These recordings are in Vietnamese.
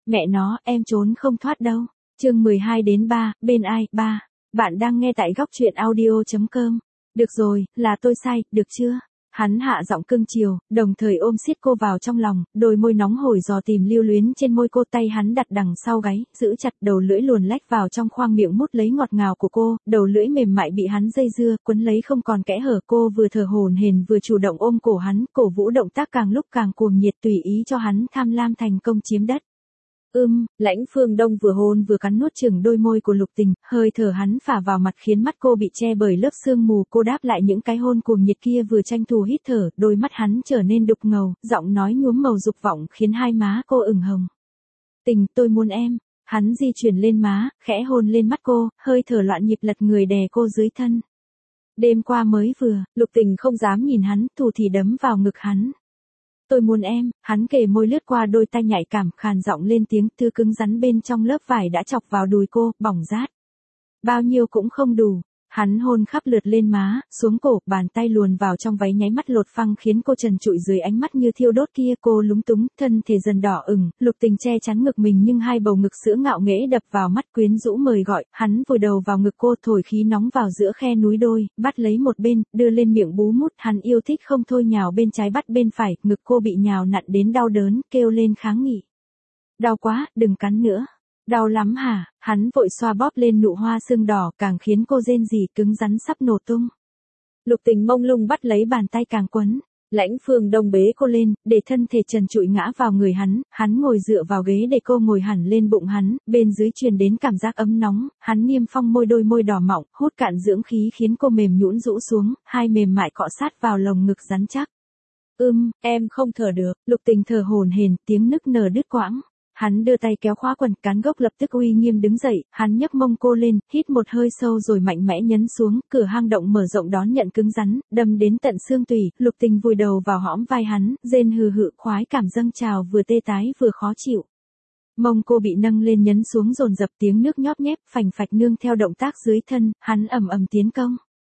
Mẹ nó, em trốn không thoát đâu. Chương 12 đến 3, bên ai, 3. Bạn đang nghe tại góc truyện audio.com. Được rồi, là tôi sai, được chưa? Hắn hạ giọng cưng chiều, đồng thời ôm siết cô vào trong lòng, đôi môi nóng hổi dò tìm lưu luyến trên môi cô, tay hắn đặt đằng sau gáy, giữ chặt, đầu lưỡi luồn lách vào trong khoang miệng mút lấy ngọt ngào của cô, đầu lưỡi mềm mại bị hắn dây dưa, quấn lấy không còn kẽ hở. Cô vừa thở hổn hển vừa chủ động ôm cổ hắn, cổ vũ động tác càng lúc càng cuồng nhiệt, tùy ý cho hắn tham lam thành công chiếm đất. Lãnh Phương Đông vừa hôn vừa cắn nuốt chửng đôi môi của Lục Tình, hơi thở hắn phả vào mặt khiến mắt cô bị che bởi lớp sương mù. Cô đáp lại những cái hôn cuồng nhiệt kia, vừa tranh thủ hít thở, đôi mắt hắn trở nên đục ngầu, giọng nói nhuốm màu dục vọng khiến hai má cô ửng hồng. Tình, tôi muốn em. Hắn di chuyển lên má, khẽ hôn lên mắt cô, hơi thở loạn nhịp lật người đè cô dưới thân. Đêm qua mới vừa, Lục Tình không dám nhìn hắn, thủ thì đấm vào ngực hắn. Tôi muốn em. Hắn kề môi lướt qua đôi tay nhạy cảm, khàn giọng lên tiếng, thứ cứng rắn bên trong lớp vải đã chọc vào đùi cô, bỏng rát. Bao nhiêu cũng không đủ. Hắn hôn khắp lượt lên má, xuống cổ, bàn tay luồn vào trong váy nháy mắt lột phăng khiến cô trần trụi dưới ánh mắt như thiêu đốt kia. Cô lúng túng, thân thể dần đỏ ửng, Lục Tình che chắn ngực mình nhưng hai bầu ngực sữa ngạo nghễ đập vào mắt, quyến rũ mời gọi. Hắn vùi đầu vào ngực cô, thổi khí nóng vào giữa khe núi đôi, bắt lấy một bên, đưa lên miệng bú mút. Hắn yêu thích không thôi, nhào bên trái bắt bên phải, ngực cô bị nhào nặn đến đau đớn, kêu lên kháng nghị. Đau quá, đừng cắn nữa. Đau lắm hả? Hắn vội xoa bóp lên nụ hoa sưng đỏ, càng khiến cô rên rỉ cứng rắn sắp nổ tung. Lục Tình mông lung bắt lấy bàn tay càng quấn. Lãnh Phương Đông bế cô lên, để thân thể trần trụi ngã vào người hắn ngồi dựa vào ghế để cô ngồi hẳn lên bụng hắn, bên dưới truyền đến cảm giác ấm nóng, hắn niêm phong môi, đôi môi đỏ mọng, hút cạn dưỡng khí khiến cô mềm nhũn rũ xuống, hai mềm mại cọ sát vào lồng ngực rắn chắc. Em không thở được. Lục Tình thở hổn hển, tiếng nức nở đứt quãng. Hắn đưa tay kéo khóa quần, cán gốc lập tức uy nghiêm đứng dậy, hắn nhấc mông cô lên, hít một hơi sâu rồi mạnh mẽ nhấn xuống, cửa hang động mở rộng đón nhận cứng rắn, đâm đến tận xương tủy. Lục Tình vùi đầu vào hõm vai hắn, rên hừ hự, khoái cảm dâng trào, vừa tê tái vừa khó chịu. Mông cô bị nâng lên nhấn xuống dồn dập, tiếng nước nhóp nhép phành phạch nương theo động tác dưới thân, hắn ầm ầm tiến công.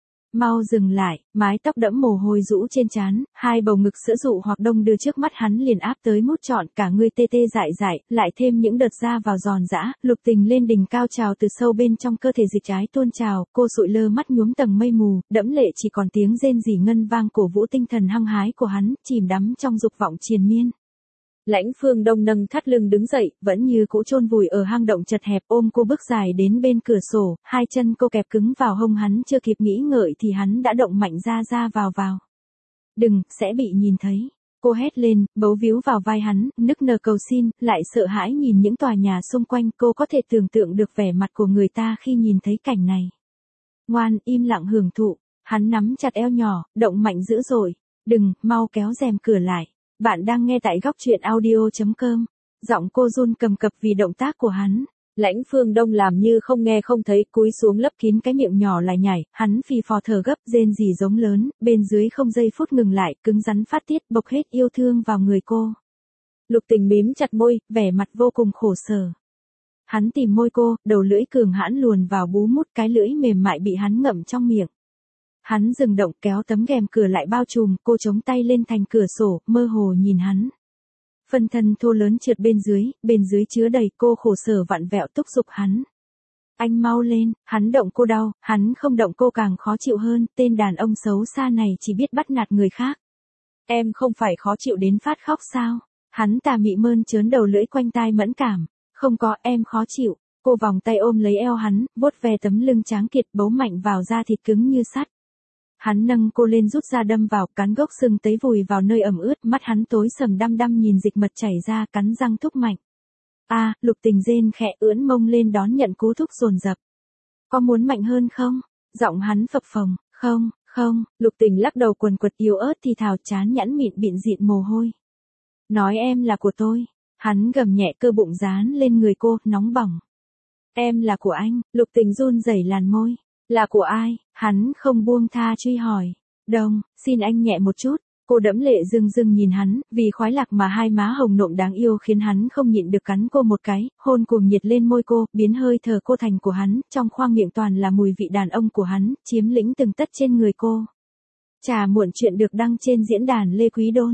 Mau dừng lại. Mái tóc đẫm mồ hôi rũ trên trán, hai bầu ngực sữa dụ hoặc đông đưa trước mắt hắn liền áp tới mút trọn, cả người tê tê dại dại, lại thêm những đợt ra vào giòn giã. Lục Tình lên đỉnh cao trào từ sâu bên trong cơ thể, dịch ái tuôn trào, cô sụi lơ mắt nhuốm tầng mây mù, đẫm lệ chỉ còn tiếng rên rỉ ngân vang cổ vũ tinh thần hăng hái của hắn, chìm đắm trong dục vọng triền miên. Lãnh Phương Đông nâng thắt lưng đứng dậy, vẫn như cũ chôn vùi ở hang động chật hẹp, ôm cô bước dài đến bên cửa sổ, hai chân cô kẹp cứng vào hông hắn, chưa kịp nghĩ ngợi thì hắn đã động mạnh ra vào. Đừng, sẽ bị nhìn thấy. Cô hét lên, bấu víu vào vai hắn, nức nở cầu xin, lại sợ hãi nhìn những tòa nhà xung quanh. Cô có thể tưởng tượng được vẻ mặt của người ta khi nhìn thấy cảnh này. Ngoan, im lặng hưởng thụ. Hắn nắm chặt eo nhỏ, động mạnh dữ dội. Đừng, mau kéo rèm cửa lại. Bạn đang nghe tại góc truyện audio.com. Giọng cô run cầm cập vì động tác của hắn. Lãnh Phương Đông làm như không nghe không thấy, cúi xuống lấp kín cái miệng nhỏ lại nhảy, hắn phì phò thở gấp, rên rỉ giống lớn, bên dưới không giây phút ngừng lại, cứng rắn phát tiết, bộc hết yêu thương vào người cô. Lục Tình mím chặt môi, vẻ mặt vô cùng khổ sở. Hắn tìm môi cô, đầu lưỡi cường hãn luồn vào bú mút, cái lưỡi mềm mại bị hắn ngậm trong miệng. Hắn dừng động, kéo tấm rèm cửa lại bao trùm, cô chống tay lên thành cửa sổ, mơ hồ nhìn hắn. Phân thân thô lớn trượt bên dưới chứa đầy, cô khổ sở vặn vẹo thúc giục hắn. Anh mau lên. Hắn động cô đau, hắn không động cô càng khó chịu hơn, tên đàn ông xấu xa này chỉ biết bắt nạt người khác. Em không phải khó chịu đến phát khóc sao? Hắn tà mị mơn trớn đầu lưỡi quanh tai mẫn cảm. Không có, em khó chịu. Cô vòng tay ôm lấy eo hắn, vuốt ve tấm lưng tráng kiệt, bấu mạnh vào da thịt cứng như sắt. Hắn nâng cô lên rút ra đâm vào, cán gốc sưng tấy vùi vào nơi ẩm ướt, mắt hắn tối sầm đăm đăm nhìn dịch mật chảy ra, cắn răng thúc mạnh. Lục Tình rên khẽ, ưỡn mông lên đón nhận cú thúc dồn dập. Có muốn mạnh hơn không? Giọng hắn phập phồng. Không. Lục Tình lắc đầu quần quật yếu ớt thì thào, chán nhẵn mịn bịn dịn mồ hôi. Nói em là của tôi. Hắn gầm nhẹ, cơ bụng dán lên người cô, nóng bỏng. Em là của anh. Lục Tình run rẩy làn môi. Là của ai? Hắn không buông tha truy hỏi. Đông, xin anh nhẹ một chút. Cô đẫm lệ rưng rưng nhìn hắn, vì khoái lạc mà hai má hồng nộm đáng yêu khiến hắn không nhịn được cắn cô một cái, hôn cuồng nhiệt lên môi cô, biến hơi thở cô thành của hắn, trong khoang miệng toàn là mùi vị đàn ông của hắn, chiếm lĩnh từng tấc trên người cô. Trà muộn chuyện được đăng trên diễn đàn Lê Quý Đôn.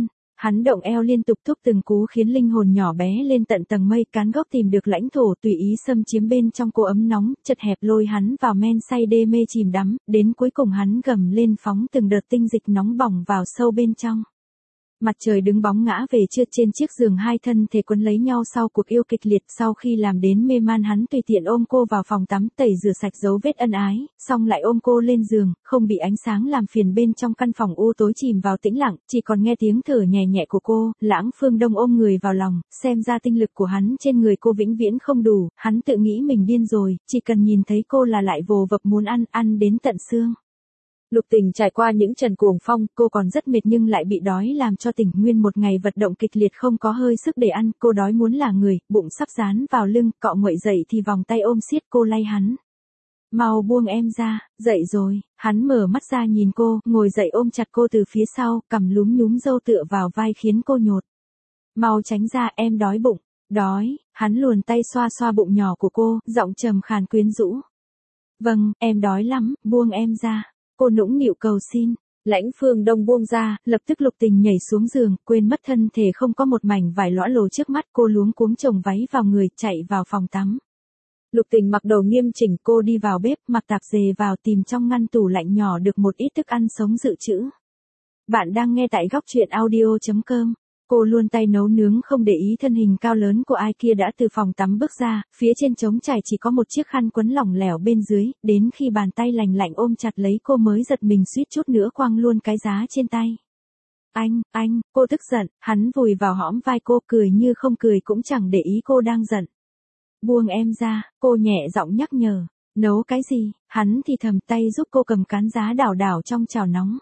Hắn động eo liên tục thúc từng cú khiến linh hồn nhỏ bé lên tận tầng mây, cán gốc tìm được lãnh thổ tùy ý xâm chiếm bên trong cô ấm nóng, chật hẹp lôi hắn vào men say đê mê chìm đắm, đến cuối cùng hắn gầm lên phóng từng đợt tinh dịch nóng bỏng vào sâu bên trong. Mặt trời đứng bóng ngã về trưa, trên chiếc giường hai thân thể quấn lấy nhau sau cuộc yêu kịch liệt. Sau khi làm đến mê man, hắn tùy tiện ôm cô vào phòng tắm tẩy rửa sạch dấu vết ân ái, xong lại ôm cô lên giường, không bị ánh sáng làm phiền bên trong căn phòng u tối chìm vào tĩnh lặng, chỉ còn nghe tiếng thở nhẹ nhẹ của cô. Lãng Phương Đông ôm người vào lòng, xem ra tinh lực của hắn trên người cô vĩnh viễn không đủ, hắn tự nghĩ mình điên rồi, chỉ cần nhìn thấy cô là lại vồ vập muốn ăn đến tận xương. Lục Tình trải qua những trận cuồng phong, cô còn rất mệt nhưng lại bị đói làm cho tỉnh nguyên một ngày vận động kịch liệt không có hơi sức để ăn, cô đói muốn là người, bụng sắp dán vào lưng, cọ nguậy dậy thì vòng tay ôm siết cô lay hắn. Mau buông em ra, dậy rồi, hắn mở mắt ra nhìn cô, ngồi dậy ôm chặt cô từ phía sau, cằm lúm nhúm râu tựa vào vai khiến cô nhột. Mau tránh ra, em đói bụng, đói, hắn luồn tay xoa xoa bụng nhỏ của cô, giọng trầm khàn quyến rũ. Vâng, em đói lắm, buông em ra. Cô nũng nịu cầu xin. Lãnh Phương Đông buông ra, lập tức Lục Tình nhảy xuống giường, quên mất thân thể không có một mảnh vải lõa lồ trước mắt, cô luống cuống chồng váy vào người, chạy vào phòng tắm. Lục Tình mặc đồ nghiêm chỉnh, cô đi vào bếp, mặc tạp dề vào, tìm trong ngăn tủ lạnh nhỏ được một ít thức ăn sống dự trữ. Bạn đang nghe tại góc truyện audio.com. Cô luôn tay nấu nướng không để ý thân hình cao lớn của ai kia đã từ phòng tắm bước ra, phía trên trống trải chỉ có một chiếc khăn quấn lỏng lẻo bên dưới, đến khi bàn tay lành lạnh ôm chặt lấy cô mới giật mình suýt chút nữa quăng luôn cái giá trên tay. Anh, cô tức giận, hắn vùi vào hõm vai cô, cười như không cười cũng chẳng để ý cô đang giận. Buông em ra, cô nhẹ giọng nhắc nhở. Nấu cái gì? Hắn thì thầm tay giúp cô cầm cán giá đảo đảo trong chảo nóng.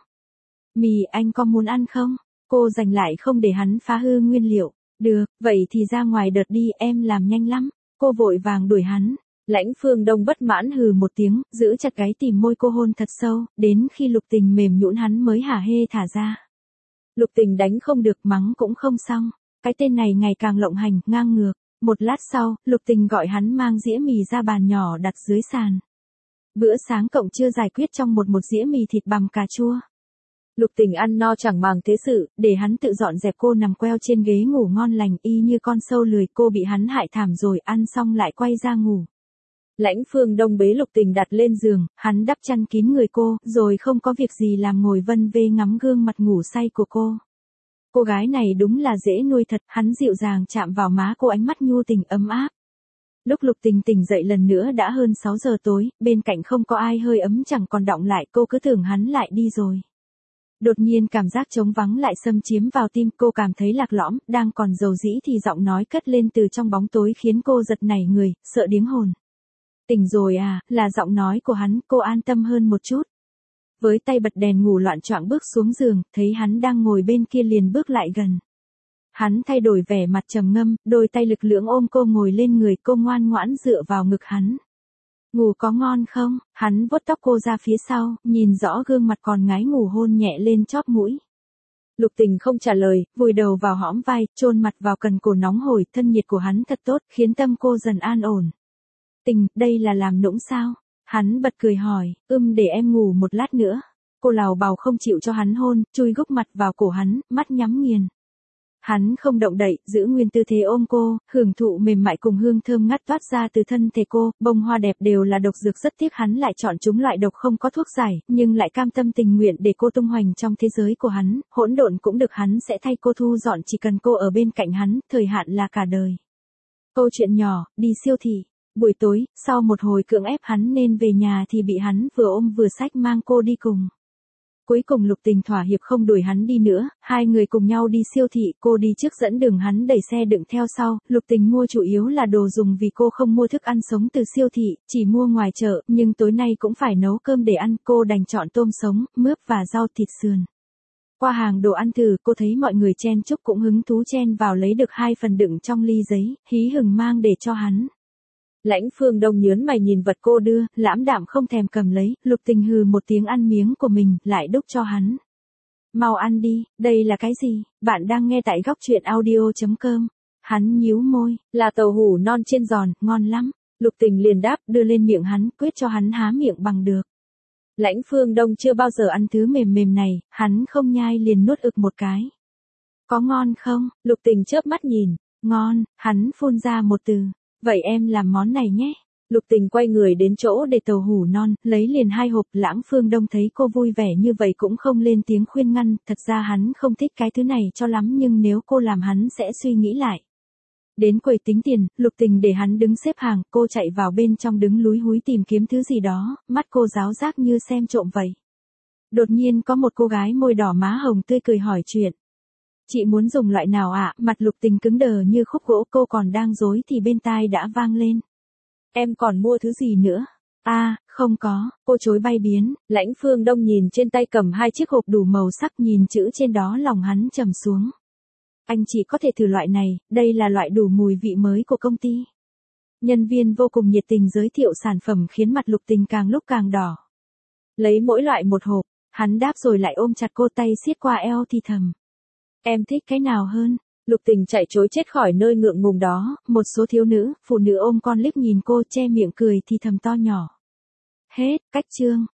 Mì, anh có muốn ăn không? Cô giành lại không để hắn phá hư nguyên liệu. Được, vậy thì ra ngoài đợt đi, em làm nhanh lắm. Cô vội vàng đuổi hắn. Lãnh Phương Đông bất mãn hừ một tiếng, giữ chặt gáy tìm môi cô hôn thật sâu, đến khi Lục Tình mềm nhũn hắn mới hả hê thả ra. Lục Tình đánh không được, mắng cũng không xong. Cái tên này ngày càng lộng hành, ngang ngược. Một lát sau, Lục Tình gọi hắn mang dĩa mì ra bàn nhỏ đặt dưới sàn. Bữa sáng cộng trưa giải quyết trong một dĩa mì thịt bằm cà chua. Lục Tình ăn no chẳng màng thế sự, để hắn tự dọn dẹp, cô nằm queo trên ghế ngủ ngon lành y như con sâu lười, cô bị hắn hại thảm rồi, ăn xong lại quay ra ngủ. Lãnh Phương Đông bế Lục Tình đặt lên giường, hắn đắp chăn kín người cô, rồi không có việc gì làm ngồi vân vê ngắm gương mặt ngủ say của cô. Cô gái này đúng là dễ nuôi thật, hắn dịu dàng chạm vào má cô, ánh mắt nhu tình ấm áp. Lúc Lục Tình tỉnh dậy lần nữa đã hơn 6 giờ tối, bên cạnh không có ai, hơi ấm chẳng còn đọng lại, cô cứ tưởng hắn lại đi rồi. Đột nhiên cảm giác trống vắng lại xâm chiếm vào tim, cô cảm thấy lạc lõm, đang còn dầu dĩ thì giọng nói cất lên từ trong bóng tối khiến cô giật nảy người, sợ điếng hồn. Tỉnh rồi à, là giọng nói của hắn, cô an tâm hơn một chút. Với tay bật đèn ngủ loạn choạng bước xuống giường, thấy hắn đang ngồi bên kia liền bước lại gần. Hắn thay đổi vẻ mặt trầm ngâm, đôi tay lực lưỡng ôm cô ngồi lên người, cô ngoan ngoãn dựa vào ngực hắn. Ngủ có ngon không? Hắn vuốt tóc cô ra phía sau, nhìn rõ gương mặt còn ngái ngủ, hôn nhẹ lên chóp mũi. Lục Tình không trả lời, vùi đầu vào hõm vai, chôn mặt vào cần cổ nóng hổi, thân nhiệt của hắn thật tốt, khiến tâm cô dần an ổn. Tình, đây là làm nũng sao? Hắn bật cười hỏi, để em ngủ một lát nữa. Cô lào bào không chịu cho hắn hôn, chui gúc mặt vào cổ hắn, mắt nhắm nghiền. Hắn không động đậy, giữ nguyên tư thế ôm cô, hưởng thụ mềm mại cùng hương thơm ngát toát ra từ thân thể cô, bông hoa đẹp đều là độc dược, rất tiếc hắn lại chọn chúng loại độc không có thuốc giải, nhưng lại cam tâm tình nguyện để cô tung hoành trong thế giới của hắn, hỗn độn cũng được, hắn sẽ thay cô thu dọn, chỉ cần cô ở bên cạnh hắn, thời hạn là cả đời. Câu chuyện nhỏ, đi siêu thị. Buổi tối, sau một hồi cưỡng ép hắn nên về nhà thì bị hắn vừa ôm vừa xách mang cô đi cùng. Cuối cùng Lục Tình thỏa hiệp không đuổi hắn đi nữa, hai người cùng nhau đi siêu thị, cô đi trước dẫn đường, hắn đẩy xe đựng theo sau. Lục Tình mua chủ yếu là đồ dùng vì cô không mua thức ăn sống từ siêu thị, chỉ mua ngoài chợ, nhưng tối nay cũng phải nấu cơm để ăn, cô đành chọn tôm sống, mướp và rau thịt sườn. Qua hàng đồ ăn thử, cô thấy mọi người chen chúc cũng hứng thú chen vào lấy được 2 phần đựng trong ly giấy, hí hửng mang để cho hắn. Lãnh Phương Đông nhớn mày nhìn vật cô đưa, lãm đạm không thèm cầm lấy, Lục Tình hừ một tiếng ăn miếng của mình, lại đút cho hắn. Mau ăn đi, đây là cái gì? Bạn đang nghe tại góc truyện audio.com. Hắn nhíu môi, là tàu hủ non chiên giòn, ngon lắm. Lục Tình liền đáp, đưa lên miệng hắn, quyết cho hắn há miệng bằng được. Lãnh Phương Đông chưa bao giờ ăn thứ mềm mềm này, hắn không nhai liền nuốt ực một cái. Có ngon không? Lục Tình chớp mắt nhìn. Ngon, hắn phun ra một từ. Vậy em làm món này nhé. Lục Tình quay người đến chỗ để tàu hủ non, lấy liền 2 hộp. Lãng Phương Đông thấy cô vui vẻ như vậy cũng không lên tiếng khuyên ngăn, thật ra hắn không thích cái thứ này cho lắm nhưng nếu cô làm hắn sẽ suy nghĩ lại. Đến quầy tính tiền, Lục Tình để hắn đứng xếp hàng, cô chạy vào bên trong đứng lúi húi tìm kiếm thứ gì đó, mắt cô ráo rác như xem trộm vậy. Đột nhiên có một cô gái môi đỏ má hồng tươi cười hỏi chuyện. Chị muốn dùng loại nào ạ? Mặt Lục Tình cứng đờ như khúc gỗ, cô còn đang dối thì bên tai đã vang lên. Em còn mua thứ gì nữa? Không có, cô chối bay biến. Lãnh Phương Đông nhìn trên tay cầm 2 chiếc hộp đủ màu sắc, nhìn chữ trên đó lòng hắn trầm xuống. Anh chỉ có thể thử loại này, đây là loại đủ mùi vị mới của công ty. Nhân viên vô cùng nhiệt tình giới thiệu sản phẩm khiến mặt Lục Tình càng lúc càng đỏ. Lấy mỗi loại một hộp, hắn đáp rồi lại ôm chặt cô, tay siết qua eo thì thầm. Em thích cái nào hơn? Lục Tình chạy trối chết khỏi nơi ngượng ngùng đó, một số thiếu nữ, phụ nữ ôm con liếc nhìn cô che miệng cười thì thầm to nhỏ. Hết, cách chương.